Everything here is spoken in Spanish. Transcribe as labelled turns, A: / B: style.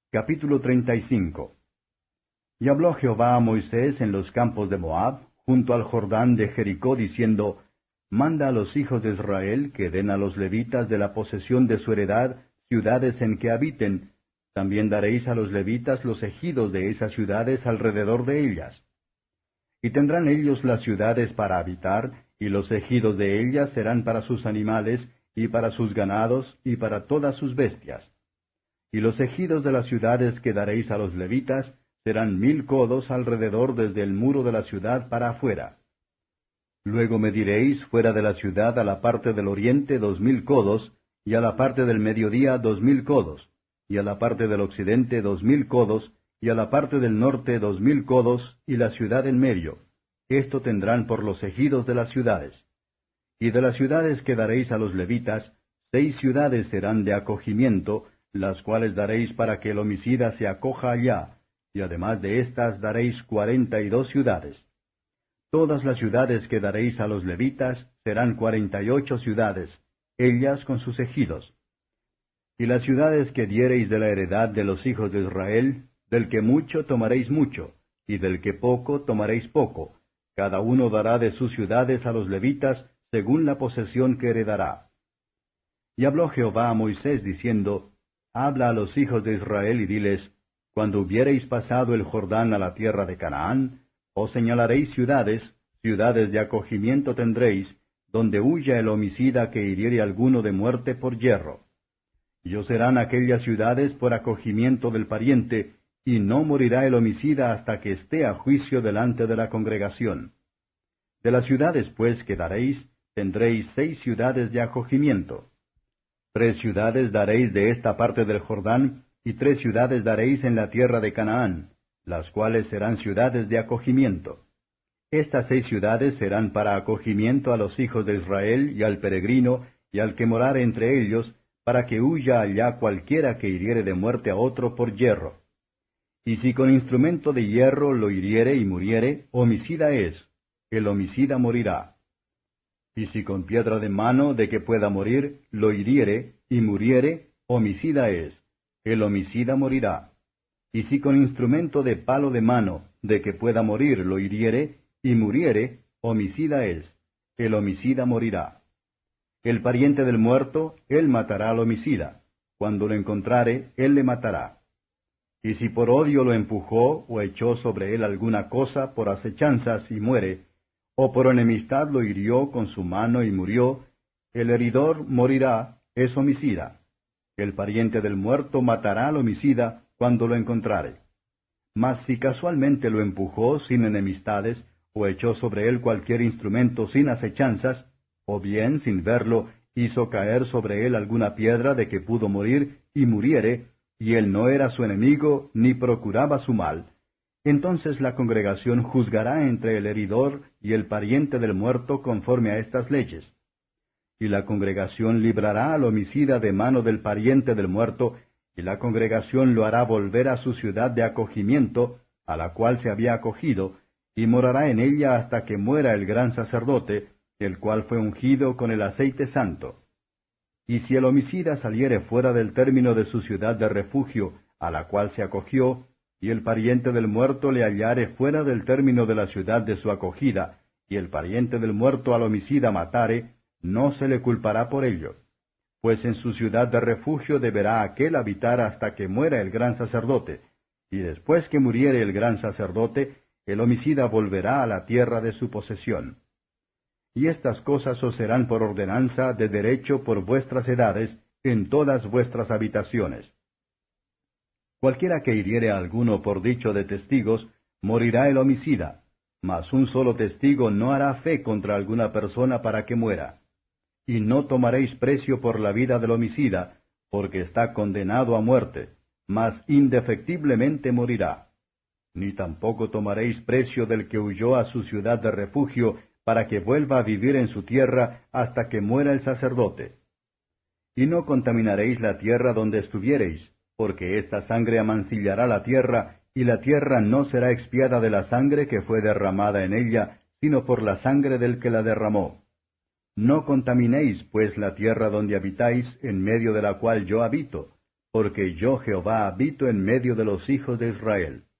A: Capítulo 35. Y habló Jehová a Moisés en los campos de Moab, junto al Jordán de Jericó, diciendo, Manda a los hijos de Israel que den a los levitas de la posesión de su heredad ciudades en que habiten. También daréis a los levitas los ejidos de esas ciudades alrededor de ellas. Y tendrán ellos las ciudades para habitar, y los ejidos de ellas serán para sus animales, y para sus ganados, y para todas sus bestias. Y los ejidos de las ciudades que daréis a los levitas serán 1000 codos alrededor desde el muro de la ciudad para afuera. Luego mediréis fuera de la ciudad a la parte del oriente 2000 codos, y a la parte del mediodía 2000 codos, y a la parte del occidente 2000 codos, y a la parte del norte 2000 codos, y la ciudad en medio. Esto tendrán por los ejidos de las ciudades. Y de las ciudades que daréis a los levitas, 6 ciudades serán de acogimiento, las cuales daréis para que el homicida se acoja allá, y además de éstas daréis 42 ciudades. Todas las ciudades que daréis a los levitas serán 48 ciudades, ellas con sus ejidos. Y las ciudades que diereis de la heredad de los hijos de Israel, del que mucho tomaréis mucho, y del que poco tomaréis poco, cada uno dará de sus ciudades a los levitas según la posesión que heredará. Y habló Jehová a Moisés diciendo, Habla a los hijos de Israel y diles, Cuando hubiereis pasado el Jordán a la tierra de Canaán, os señalaréis ciudades, ciudades de acogimiento tendréis, donde huya el homicida que hiriere alguno de muerte por yerro. Y os serán aquellas ciudades por acogimiento del pariente, y no morirá el homicida hasta que esté a juicio delante de la congregación. De las ciudades, pues, que daréis, tendréis 6 ciudades de acogimiento. 3 ciudades daréis de esta parte del Jordán, y 3 ciudades daréis en la tierra de Canaán, las cuales serán ciudades de acogimiento. Estas 6 ciudades serán para acogimiento a los hijos de Israel y al peregrino, y al que morare entre ellos, para que huya allá cualquiera que hiriere de muerte a otro por yerro. Y si con instrumento de hierro lo hiriere y muriere, homicida es, el homicida morirá. Y si con piedra de mano de que pueda morir, lo hiriere y muriere, homicida es, el homicida morirá. Y si con instrumento de palo de mano de que pueda morir, lo hiriere y muriere, homicida es, el homicida morirá. El pariente del muerto, él matará al homicida. Cuando lo encontrare, él le matará. Y si por odio lo empujó o echó sobre él alguna cosa por acechanzas y muere, o por enemistad lo hirió con su mano y murió, el heridor morirá, es homicida. El pariente del muerto matará al homicida cuando lo encontrare. Mas si casualmente lo empujó sin enemistades, o echó sobre él cualquier instrumento sin acechanzas, o bien, sin verlo, hizo caer sobre él alguna piedra de que pudo morir, y muriere, y él no era su enemigo, ni procuraba su mal, entonces la congregación juzgará entre el heridor y el pariente del muerto conforme a estas leyes. Y la congregación librará al homicida de mano del pariente del muerto, y la congregación lo hará volver a su ciudad de acogimiento, a la cual se había acogido, y morará en ella hasta que muera el gran sacerdote, el cual fue ungido con el aceite santo. Y si el homicida saliere fuera del término de su ciudad de refugio, a la cual se acogió, y el pariente del muerto le hallare fuera del término de la ciudad de su acogida, y el pariente del muerto al homicida matare, no se le culpará por ello. Pues en su ciudad de refugio deberá aquél habitar hasta que muera el gran sacerdote, y después que muriere el gran sacerdote, el homicida volverá a la tierra de su posesión. Y estas cosas os serán por ordenanza de derecho por vuestras edades, en todas vuestras habitaciones. Cualquiera que hiriere a alguno por dicho de testigos, morirá el homicida, mas un solo testigo no hará fe contra alguna persona para que muera. Y no tomaréis precio por la vida del homicida, porque está condenado a muerte, mas indefectiblemente morirá. Ni tampoco tomaréis precio del que huyó a su ciudad de refugio, para que vuelva a vivir en su tierra hasta que muera el sacerdote. Y no contaminaréis la tierra donde estuviereis, porque esta sangre amancillará la tierra, y la tierra no será expiada de la sangre que fue derramada en ella, sino por la sangre del que la derramó. No contaminéis, pues, la tierra donde habitáis, en medio de la cual yo habito, porque yo Jehová habito en medio de los hijos de Israel.